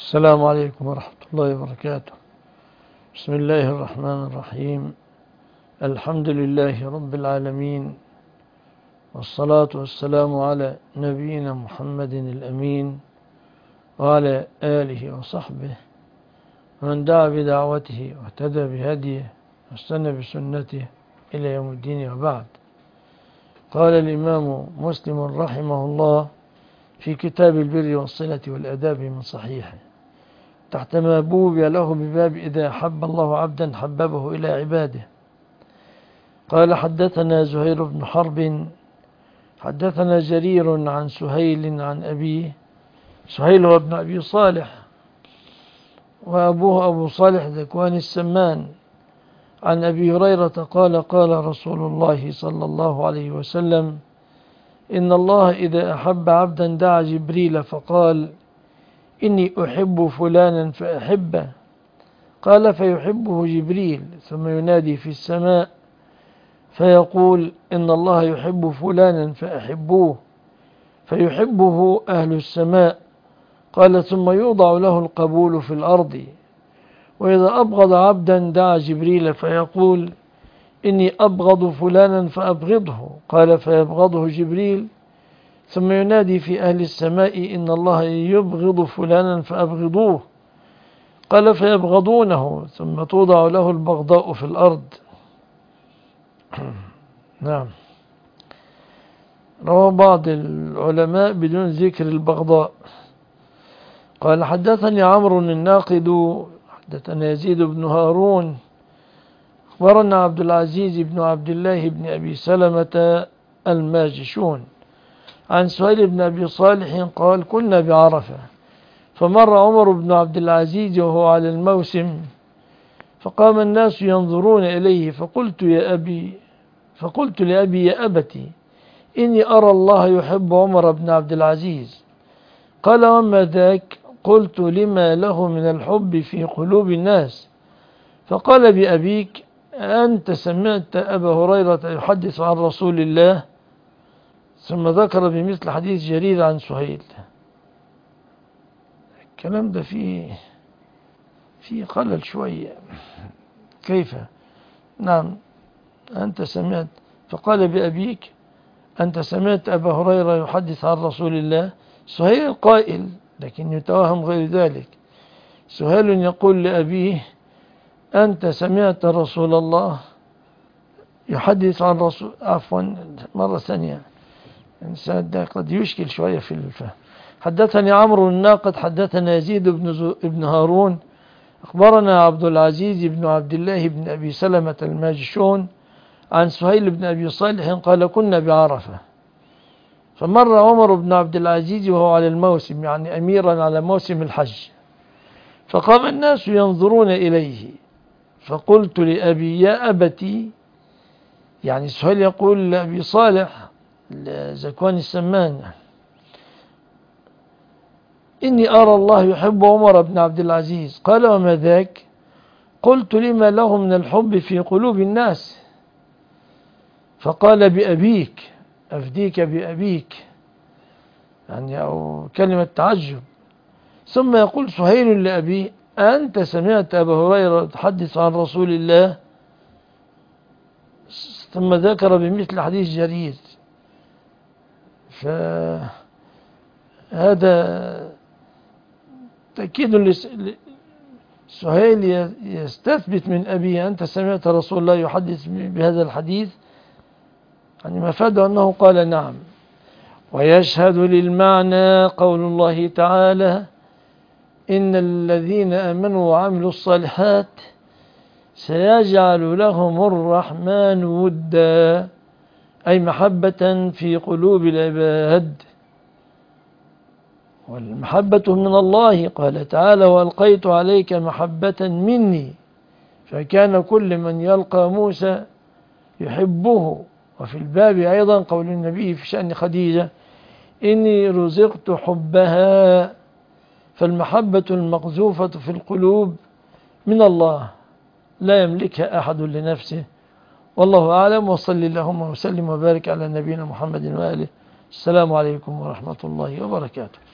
السلام عليكم ورحمة الله وبركاته. بسم الله الرحمن الرحيم. الحمد لله رب العالمين، والصلاة والسلام على نبينا محمد الأمين وعلى آله وصحبه ومن دعا بدعوته واهتدى بهديه واستنى بسنته إلى يوم الدين. وبعد، قال الإمام مسلم رحمه الله في كتاب البر والصلة والأداب من صحيحه تحت ما بوبي له بباب إذا أحب الله عبدا حببه إلى عباده. قال: حدثنا زهير بن حرب حدثنا جرير عن سهيل عن أبيه. سهيل هو ابن أبي صالح، وأبوه أبو صالح ذكوان السمان، عن أبي هريرة قال: قال رسول الله صلى الله عليه وسلم: إن الله إذا أحب عبدا دعا جبريل فقال: إني أحب فلانا فأحبه. قال: فيحبه جبريل، ثم ينادي في السماء فيقول: إن الله يحب فلانا فأحبوه، فيحبه أهل السماء. قال: ثم يوضع له القبول في الأرض. وإذا أبغض عبدا دعا جبريل فيقول: إني أبغض فلانا فأبغضه. قال: فيبغضه جبريل، ثم ينادي في أهل السماء: إن الله يبغض فلانا فأبغضوه. قال: فيبغضونه، ثم توضع له البغضاء في الأرض. نعم. روى بعض العلماء بدون ذكر البغضاء. قال: حدثني عمرو الناقد حدثنا يزيد بن هارون أخبرنا عبد العزيز بن عبد الله بن أبي سلمة الماجشون عن سهيل بن أبي صالح قال: كنا بعرفة، فمر عمر بن عبد العزيز وهو على الموسم، فقام الناس ينظرون إليه، فقلت لأبي: يا أبتي، إني أرى الله يحب عمر بن عبد العزيز. قال: وما ذاك؟ قلت: لما له من الحب في قلوب الناس. فقال: بأبيك، أنت سمعت أبا هريرة يحدث عن رسول الله؟ ثم ذكر بمثل حديث جرير عن سهيل. الكلام ده فيه خلل شوية. كيف؟ نعم. أنت سمعت، فقال: بأبيك، أنت سمعت أبا هريرة يحدث عن رسول الله. سهيل القائل، لكن يتوهم غير ذلك. سهيل يقول لأبيه: أنت سمعت رسول الله يحدث عن رسول، عفوا مرة ثانية، الإنسان ده قد يشكل شوية في الفهم. حدثني عمرو الناقد حدثنا يزيد بن هارون أخبرنا عبد العزيز بن عبد الله بن أبي سلمة الماجشون عن سهيل بن أبي صالح قال: كنا بعرفة، فمر عمر بن عبد العزيز وهو على الموسم، يعني أميرا على موسم الحج، فقام الناس ينظرون إليه، فقلت لأبي: يا أبتي، يعني سهيل يقول لأبي صالح ذكوان السمان: إني أرى الله يحب عمر بن عبد العزيز. قال: وما ذاك؟ قلت: لما له من الحب في قلوب الناس. فقال: بأبيك، أفديك بأبيك، يعني أو كلمة تعجب. ثم يقول سهيل لأبيه: أنت سمعت أبا هريرة يتحدث عن رسول الله؟ ثم ذكر بمثل حديث جرير. فهذا تأكيد سهيل يستثبت من أبيه: أنت سمعت رسول الله يحدث بهذا الحديث، يعني مفاده أنه قال نعم. ويشهد للمعنى قول الله تعالى: إن الذين آمنوا وعملوا الصالحات سيجعل لهم الرحمن ودا، أي محبة في قلوب العباد، والمحبة من الله. قال تعالى: وألقيت عليك محبة مني. فكان كل من يلقى موسى يحبه. وفي الباب أيضا قول النبي في شأن خديجة: إني رزقت حبها. فالمحبة المقذوفة في القلوب من الله، لا يملكها أحد لنفسه. والله أعلم، وصلي اللهم وسلم وبارك على نبينا محمد وآله. السلام عليكم ورحمة الله وبركاته.